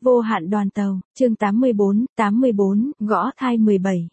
Vô hạn đoàn tàu, chương 84, gõ thai 17.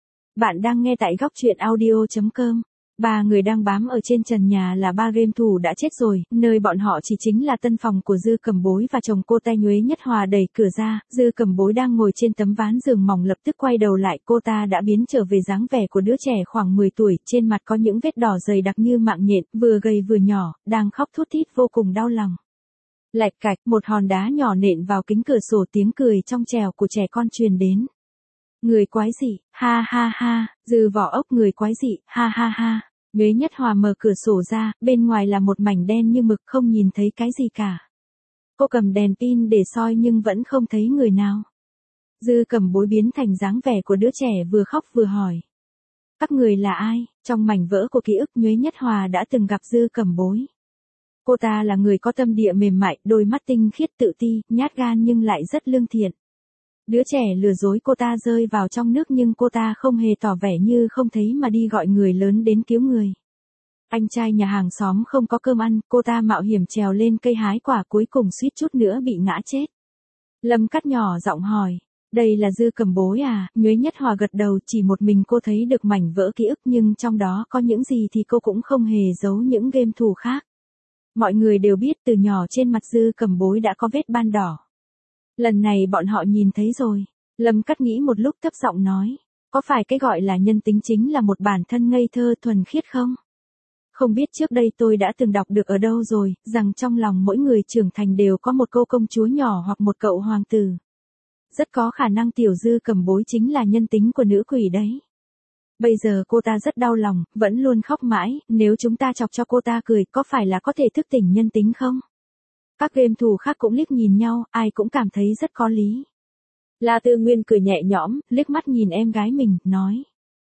Bạn đang nghe tại góc truyện audio.com. Ba người đang bám ở trên trần nhà là ba game thủ đã chết rồi, nơi bọn họ chỉ chính là tân phòng của Dư Cầm Bối và chồng cô ta Nhuế Nhất Hòa đẩy cửa ra, Dư Cầm Bối đang ngồi trên tấm ván giường mỏng lập tức quay đầu lại, cô ta đã biến trở về dáng vẻ của đứa trẻ khoảng 10 tuổi, trên mặt có những vết đỏ dày đặc như mạng nhện, vừa gầy vừa nhỏ, đang khóc thút thít vô cùng đau lòng. Lạch cạch, một hòn đá nhỏ nện vào kính cửa sổ, tiếng cười trong trẻo của trẻ con truyền đến. Người quái dị, ha ha ha, Dư Vỏ Ốc người quái dị, ha ha ha. Nhuế Nhất Hòa mở cửa sổ ra, bên ngoài là một mảnh đen như mực, không nhìn thấy cái gì cả. Cô cầm đèn pin để soi nhưng vẫn không thấy người nào. Dư Cầm Bối biến thành dáng vẻ của đứa trẻ vừa khóc vừa hỏi. Các người là ai? Trong mảnh vỡ của ký ức, Nhuế Nhất Hòa đã từng gặp Dư Cầm Bối. Cô ta là người có tâm địa mềm mại, đôi mắt tinh khiết, tự ti, nhát gan nhưng lại rất lương thiện. Đứa trẻ lừa dối cô ta rơi vào trong nước nhưng cô ta không hề tỏ vẻ như không thấy mà đi gọi người lớn đến cứu người. Anh trai nhà hàng xóm không có cơm ăn, cô ta mạo hiểm trèo lên cây hái quả, cuối cùng suýt chút nữa bị ngã chết. Lâm Cắt nhỏ giọng hỏi, đây là Dư Cầm Bối à? Nhuế Nhất Hòa gật đầu, chỉ một mình cô thấy được mảnh vỡ ký ức nhưng trong đó có những gì thì cô cũng không hề giấu những game thủ khác. Mọi người đều biết từ nhỏ trên mặt Dư Cầm Bối đã có vết ban đỏ. Lần này bọn họ nhìn thấy rồi. Lâm Cắt nghĩ một lúc thấp giọng nói. Có phải cái gọi là nhân tính chính là một bản thân ngây thơ thuần khiết không? Không biết trước đây tôi đã từng đọc được ở đâu rồi, rằng trong lòng mỗi người trưởng thành đều có một cô công chúa nhỏ hoặc một cậu hoàng tử. Rất có khả năng tiểu Dư Cầm Bối chính là nhân tính của nữ quỷ đấy. Bây giờ cô ta rất đau lòng, vẫn luôn khóc mãi, nếu chúng ta chọc cho cô ta cười, có phải là có thể thức tỉnh nhân tính không? Các game thủ khác cũng liếc nhìn nhau, ai cũng cảm thấy rất có lý. La Tư Nguyên cười nhẹ nhõm, liếc mắt nhìn em gái mình, nói.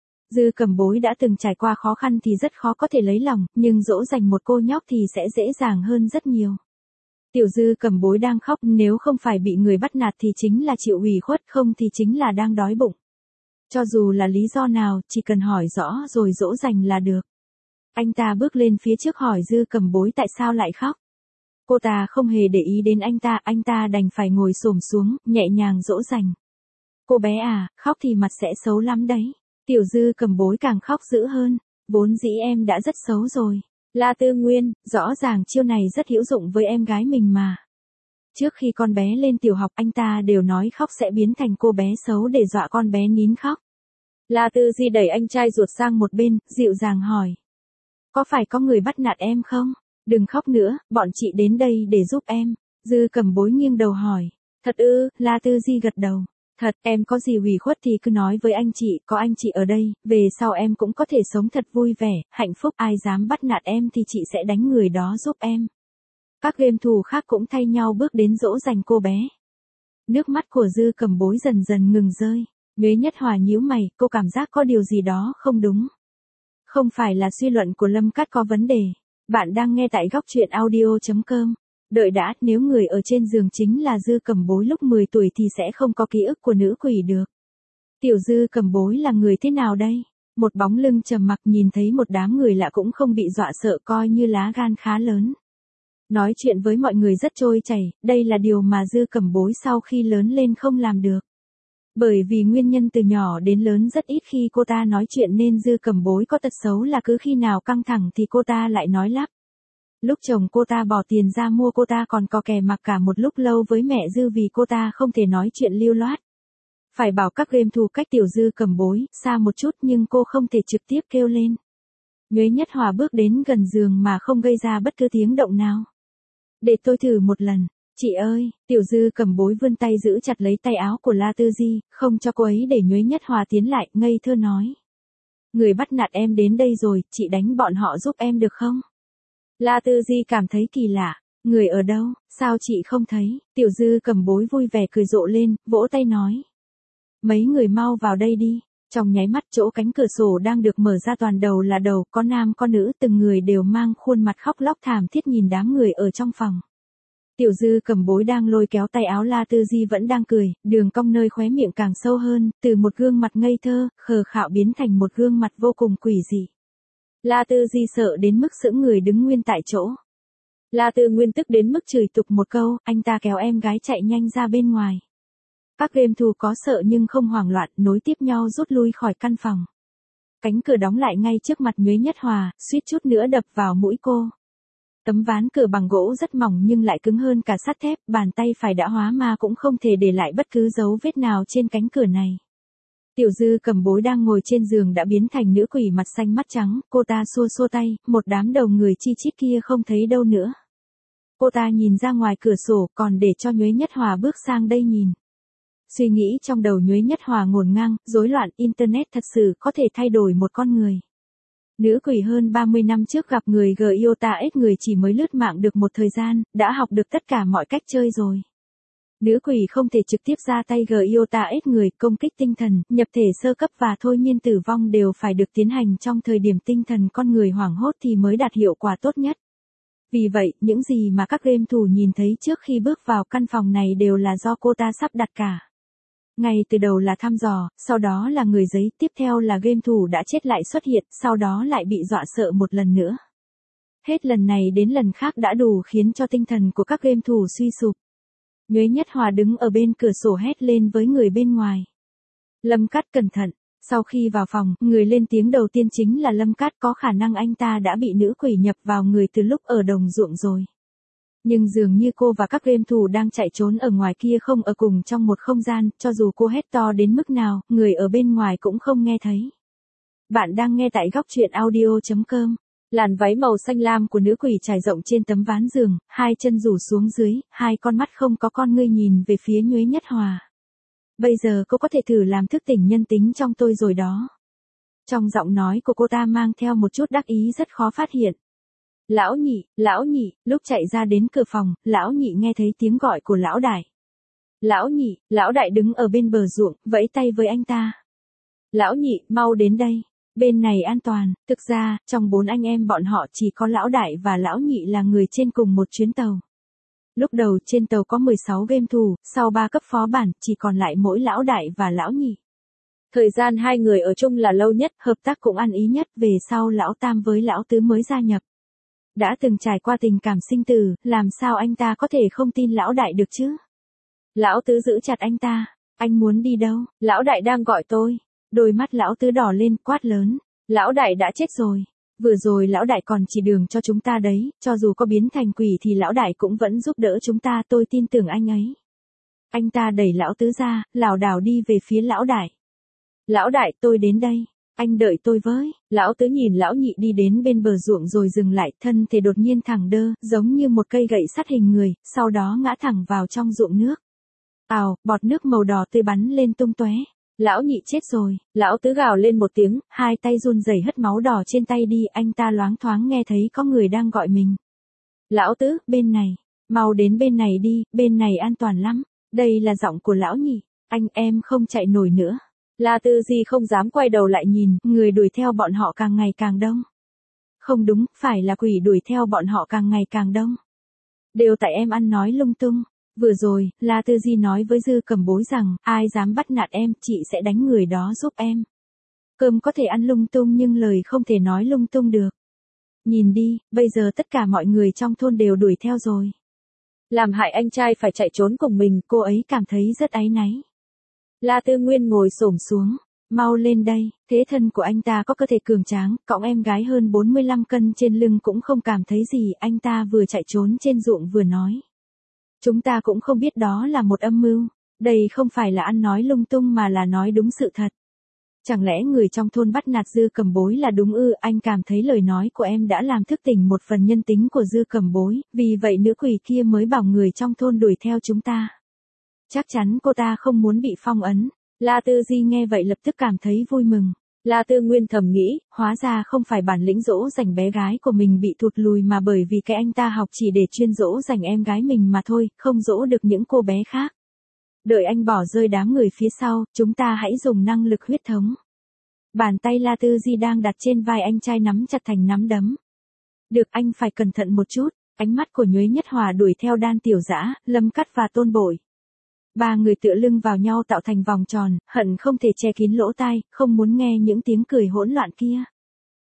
Dư Cầm Bối đã từng trải qua khó khăn thì rất khó có thể lấy lòng, nhưng dỗ dành một cô nhóc thì sẽ dễ dàng hơn rất nhiều. Tiểu Dư Cầm Bối đang khóc, nếu không phải bị người bắt nạt thì chính là chịu ủy khuất, không thì chính là đang đói bụng. Cho dù là lý do nào, chỉ cần hỏi rõ rồi dỗ dành là được. Anh ta bước lên phía trước hỏi Dư Cầm Bối tại sao lại khóc. Cô ta không hề để ý đến anh ta đành phải ngồi xổm xuống, nhẹ nhàng dỗ dành. Cô bé à, khóc thì mặt sẽ xấu lắm đấy. Tiểu Dư Cầm Bối càng khóc dữ hơn. Vốn dĩ em đã rất xấu rồi. La Tư Nguyên, rõ ràng chiêu này rất hữu dụng với em gái mình mà. Trước khi con bé lên tiểu học anh ta đều nói khóc sẽ biến thành cô bé xấu để dọa con bé nín khóc. La Tư Di đẩy anh trai ruột sang một bên, dịu dàng hỏi. Có phải có người bắt nạt em không? Đừng khóc nữa, bọn chị đến đây để giúp em. Dư Cầm Bối nghiêng đầu hỏi. Thật ư? La Tư Di gật đầu. Thật, em có gì ủy khuất thì cứ nói với anh chị, có anh chị ở đây, về sau em cũng có thể sống thật vui vẻ, hạnh phúc, ai dám bắt nạt em thì chị sẽ đánh người đó giúp em. Các game thủ khác cũng thay nhau bước đến dỗ dành cô bé. Nước mắt của Dư Cầm Bối dần dần ngừng rơi. Nhuế Nhất Hòa nhíu mày, cô cảm giác có điều gì đó không đúng. Không phải là suy luận của Lâm Cắt có vấn đề. Bạn đang nghe tại góc truyện audio.com. Đợi đã, nếu người ở trên giường chính là Dư Cầm Bối lúc 10 tuổi thì sẽ không có ký ức của nữ quỷ được. Tiểu Dư Cầm Bối là người thế nào đây? Một bóng lưng trầm mặc, nhìn thấy một đám người lạ cũng không bị dọa sợ, coi như lá gan khá lớn. Nói chuyện với mọi người rất trôi chảy, đây là điều mà Dư Cầm Bối sau khi lớn lên không làm được. Bởi vì nguyên nhân từ nhỏ đến lớn rất ít khi cô ta nói chuyện nên Dư Cầm Bối có tật xấu là cứ khi nào căng thẳng thì cô ta lại nói lắp. Lúc chồng cô ta bỏ tiền ra mua cô ta còn có kè mặc cả một lúc lâu với mẹ Dư vì cô ta không thể nói chuyện lưu loát. Phải bảo các game thủ cách tiểu Dư Cầm Bối xa một chút nhưng cô không thể trực tiếp kêu lên. Nhuế Nhất Hòa bước đến gần giường mà không gây ra bất cứ tiếng động nào. Để tôi thử một lần. Chị ơi, tiểu Dư Cầm Bối vươn tay giữ chặt lấy tay áo của La Tư Di, không cho cô ấy để Nhuế Nhất Hòa tiến lại, ngây thơ nói. Người bắt nạt em đến đây rồi, chị đánh bọn họ giúp em được không? La Tư Di cảm thấy kỳ lạ. Người ở đâu, sao chị không thấy? Tiểu Dư Cầm Bối vui vẻ cười rộ lên, vỗ tay nói. Mấy người mau vào đây đi. Trong nháy mắt chỗ cánh cửa sổ đang được mở ra toàn đầu là đầu, có nam có nữ, từng người đều mang khuôn mặt khóc lóc thảm thiết nhìn đám người ở trong phòng. Tiểu Dư Cầm Bối đang lôi kéo tay áo La Tư Di vẫn đang cười, đường cong nơi khóe miệng càng sâu hơn, từ một gương mặt ngây thơ, khờ khạo biến thành một gương mặt vô cùng quỷ dị. La Tư Di sợ đến mức sững người đứng nguyên tại chỗ. La Tư Nguyên tức đến mức chửi tục một câu, anh ta kéo em gái chạy nhanh ra bên ngoài. Các game thủ có sợ nhưng không hoảng loạn, nối tiếp nhau rút lui khỏi căn phòng. Cánh cửa đóng lại ngay trước mặt Nhuế Nhất Hòa, suýt chút nữa đập vào mũi cô. Tấm ván cửa bằng gỗ rất mỏng nhưng lại cứng hơn cả sắt thép, bàn tay phải đã hóa ma cũng không thể để lại bất cứ dấu vết nào trên cánh cửa này. Tiểu Dư Cầm Bối đang ngồi trên giường đã biến thành nữ quỷ mặt xanh mắt trắng, cô ta xua xua tay, một đám đầu người chi chít kia không thấy đâu nữa. Cô ta nhìn ra ngoài cửa sổ còn để cho Nhuế Nhất Hòa bước sang đây nhìn. Suy nghĩ trong đầu Nhuế Nhất Hòa ngổn ngang, rối loạn, Internet thật sự có thể thay đổi một con người. Nữ quỷ hơn 30 năm trước gặp người Giota X, người chỉ mới lướt mạng được một thời gian, đã học được tất cả mọi cách chơi rồi. Nữ quỷ không thể trực tiếp ra tay Giota X, người công kích tinh thần, nhập thể sơ cấp và thôi miên tử vong đều phải được tiến hành trong thời điểm tinh thần con người hoảng hốt thì mới đạt hiệu quả tốt nhất. Vì vậy, những gì mà các game thủ nhìn thấy trước khi bước vào căn phòng này đều là do cô ta sắp đặt cả. Ngay từ đầu là thăm dò, sau đó là người giấy, tiếp theo là game thủ đã chết lại xuất hiện, sau đó lại bị dọa sợ một lần nữa. Hết lần này đến lần khác đã đủ khiến cho tinh thần của các game thủ suy sụp. Nhuế Nhất Hòa đứng ở bên cửa sổ hét lên với người bên ngoài. Lâm Cát cẩn thận. Sau khi vào phòng, người lên tiếng đầu tiên chính là Lâm Cát, có khả năng anh ta đã bị nữ quỷ nhập vào người từ lúc ở đồng ruộng rồi. Nhưng dường như cô và các game thủ đang chạy trốn ở ngoài kia không ở cùng trong một không gian, cho dù cô hét to đến mức nào, người ở bên ngoài cũng không nghe thấy. Bạn đang nghe tại góc truyện audio.com. Làn váy màu xanh lam của nữ quỷ trải rộng trên tấm ván giường, hai chân rủ xuống dưới, hai con mắt không có con ngươi nhìn về phía Nhuế Nhất Hòa. Bây giờ cô có thể thử làm thức tỉnh nhân tính trong tôi rồi đó. Trong giọng nói của cô ta mang theo một chút đắc ý rất khó phát hiện. Lão nhị, lúc chạy ra đến cửa phòng, lão nhị nghe thấy tiếng gọi của lão đại. Lão nhị, lão đại đứng ở bên bờ ruộng, vẫy tay với anh ta. Lão nhị, mau đến đây, bên này an toàn. Thực ra, trong 4 anh em bọn họ chỉ có lão đại và lão nhị là người trên cùng một chuyến tàu. Lúc đầu trên tàu có 16 game thủ, sau 3 cấp phó bản, chỉ còn lại mỗi lão đại và lão nhị. Thời gian hai người ở chung là lâu nhất, hợp tác cũng ăn ý nhất, về sau lão tam với lão tứ mới gia nhập. Đã từng trải qua tình cảm sinh tử, làm sao anh ta có thể không tin lão đại được chứ? Lão tứ giữ chặt anh ta. Anh muốn đi đâu? Lão đại đang gọi tôi. Đôi mắt lão tứ đỏ lên, quát lớn. Lão đại đã chết rồi. Vừa rồi lão đại còn chỉ đường cho chúng ta đấy, cho dù có biến thành quỷ thì lão đại cũng vẫn giúp đỡ chúng ta, tôi tin tưởng anh ấy. Anh ta đẩy lão tứ ra, lảo đảo đi về phía lão đại. Lão đại, tôi đến đây. Anh đợi tôi với. Lão tứ nhìn lão nhị đi đến bên bờ ruộng rồi dừng lại, thân thể đột nhiên thẳng đơ, giống như một cây gậy sắt hình người, sau đó ngã thẳng vào trong ruộng nước. Ào, bọt nước màu đỏ tươi bắn lên tung tóe. Lão nhị chết rồi, lão tứ gào lên một tiếng, hai tay run rẩy hất máu đỏ trên tay đi, anh ta loáng thoáng nghe thấy có người đang gọi mình. Lão tứ, bên này, mau đến bên này đi, bên này an toàn lắm. Đây là giọng của lão nhị, anh em không chạy nổi nữa. La Tư Di không dám quay đầu lại nhìn, người đuổi theo bọn họ càng ngày càng đông. Không đúng, phải là quỷ đuổi theo bọn họ càng ngày càng đông. Đều tại em ăn nói lung tung. Vừa rồi, La Tư Di nói với Dư Cầm Bối rằng, ai dám bắt nạt em, chị sẽ đánh người đó giúp em. Cơm có thể ăn lung tung nhưng lời không thể nói lung tung được. Nhìn đi, bây giờ tất cả mọi người trong thôn đều đuổi theo rồi. Làm hại anh trai phải chạy trốn cùng mình, cô ấy cảm thấy rất áy náy. La Tư Nguyên ngồi xổm xuống, mau lên đây, thế thân của anh ta có cơ thể cường tráng, cõng em gái hơn 45 cân trên lưng cũng không cảm thấy gì, anh ta vừa chạy trốn trên ruộng vừa nói. Chúng ta cũng không biết đó là một âm mưu, đây không phải là ăn nói lung tung mà là nói đúng sự thật. Chẳng lẽ người trong thôn bắt nạt Dư Cầm Bối là đúng ư? Anh cảm thấy lời nói của em đã làm thức tỉnh một phần nhân tính của Dư Cầm Bối, vì vậy nữ quỷ kia mới bảo người trong thôn đuổi theo chúng ta. Chắc chắn cô ta không muốn bị phong ấn. La Tư Di nghe vậy lập tức cảm thấy vui mừng. La Tư Nguyên thầm nghĩ, hóa ra không phải bản lĩnh dỗ dành bé gái của mình bị thụt lùi mà bởi vì cái anh ta học chỉ để chuyên dỗ dành em gái mình mà thôi, không dỗ được những cô bé khác. Đợi anh bỏ rơi đám người phía sau, chúng ta hãy dùng năng lực huyết thống. Bàn tay La Tư Di đang đặt trên vai anh trai nắm chặt thành nắm đấm. Được, anh phải cẩn thận một chút. Ánh mắt của Nhuế Nhất Hòa đuổi theo Đan Tiểu Dã, Lâm Cát và Tôn Bội. Ba người tựa lưng vào nhau tạo thành vòng tròn, hận không thể che kín lỗ tai, không muốn nghe những tiếng cười hỗn loạn kia.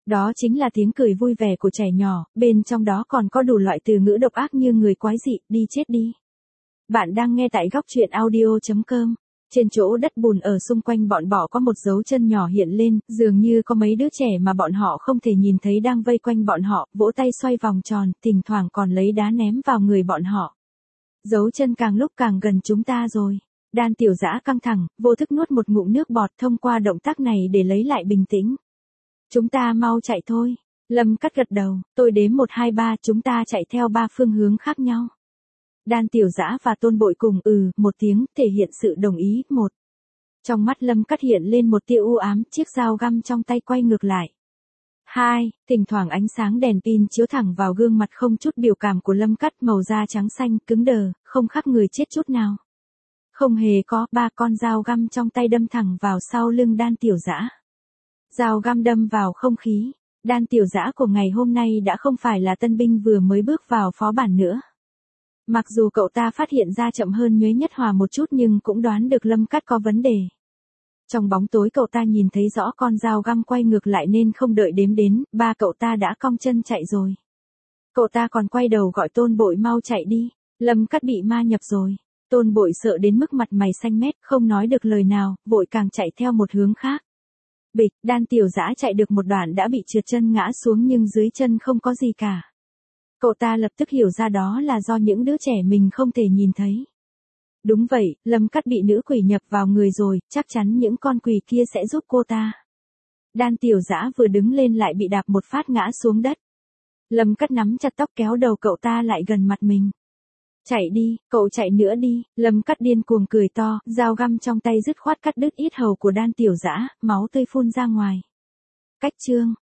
Đó chính là tiếng cười vui vẻ của trẻ nhỏ, bên trong đó còn có đủ loại từ ngữ độc ác như người quái dị, đi chết đi. Bạn đang nghe tại góc truyện audio.com. Trên chỗ đất bùn ở xung quanh bọn họ có một dấu chân nhỏ hiện lên, dường như có mấy đứa trẻ mà bọn họ không thể nhìn thấy đang vây quanh bọn họ, vỗ tay xoay vòng tròn, thỉnh thoảng còn lấy đá ném vào người bọn họ. Dấu chân càng lúc càng gần chúng ta rồi. Đan Tiểu Dã căng thẳng, vô thức nuốt một ngụm nước bọt thông qua động tác này để lấy lại bình tĩnh. Chúng ta mau chạy thôi. Lâm Cắt gật đầu, tôi đếm 1 2 3, chúng ta chạy theo 3 phương hướng khác nhau. Đan Tiểu Dã và Tôn Bội cùng một tiếng, thể hiện sự đồng ý. Một. Trong mắt Lâm Cắt hiện lên một tia u ám, chiếc dao găm trong tay quay ngược lại. 2. Thỉnh thoảng ánh sáng đèn pin chiếu thẳng vào gương mặt không chút biểu cảm của Lâm Cắt, màu da trắng xanh, cứng đờ, không khác người chết chút nào. Không hề có, 3 con dao găm trong tay đâm thẳng vào sau lưng Đan Tiểu Dã. Dao găm đâm vào không khí. Đan Tiểu Dã của ngày hôm nay đã không phải là tân binh vừa mới bước vào phó bản nữa. Mặc dù cậu ta phát hiện ra chậm hơn Nhuế Nhất Hòa một chút nhưng cũng đoán được Lâm Cắt có vấn đề. Trong bóng tối cậu ta nhìn thấy rõ con dao găm quay ngược lại nên không đợi đếm đến, 3 cậu ta đã cong chân chạy rồi. Cậu ta còn quay đầu gọi Tôn Bội mau chạy đi, Lâm Cắt bị ma nhập rồi. Tôn Bội sợ đến mức mặt mày xanh mét, không nói được lời nào, vội càng chạy theo một hướng khác. Bịch, Đan Tiểu Dã chạy được một đoạn đã bị trượt chân ngã xuống nhưng dưới chân không có gì cả. Cậu ta lập tức hiểu ra đó là do những đứa trẻ mình không thể nhìn thấy. Đúng vậy, Lâm Cắt bị nữ quỷ nhập vào người rồi, chắc chắn những con quỷ kia sẽ giúp cô ta. Đan Tiểu Dã vừa đứng lên lại bị đạp một phát ngã xuống đất. Lâm Cắt nắm chặt tóc kéo đầu cậu ta lại gần mặt mình. Chạy đi, cậu chạy nữa đi, Lâm Cắt điên cuồng cười to, dao găm trong tay dứt khoát cắt đứt yết hầu của Đan Tiểu Dã, máu tươi phun ra ngoài. Cách chương.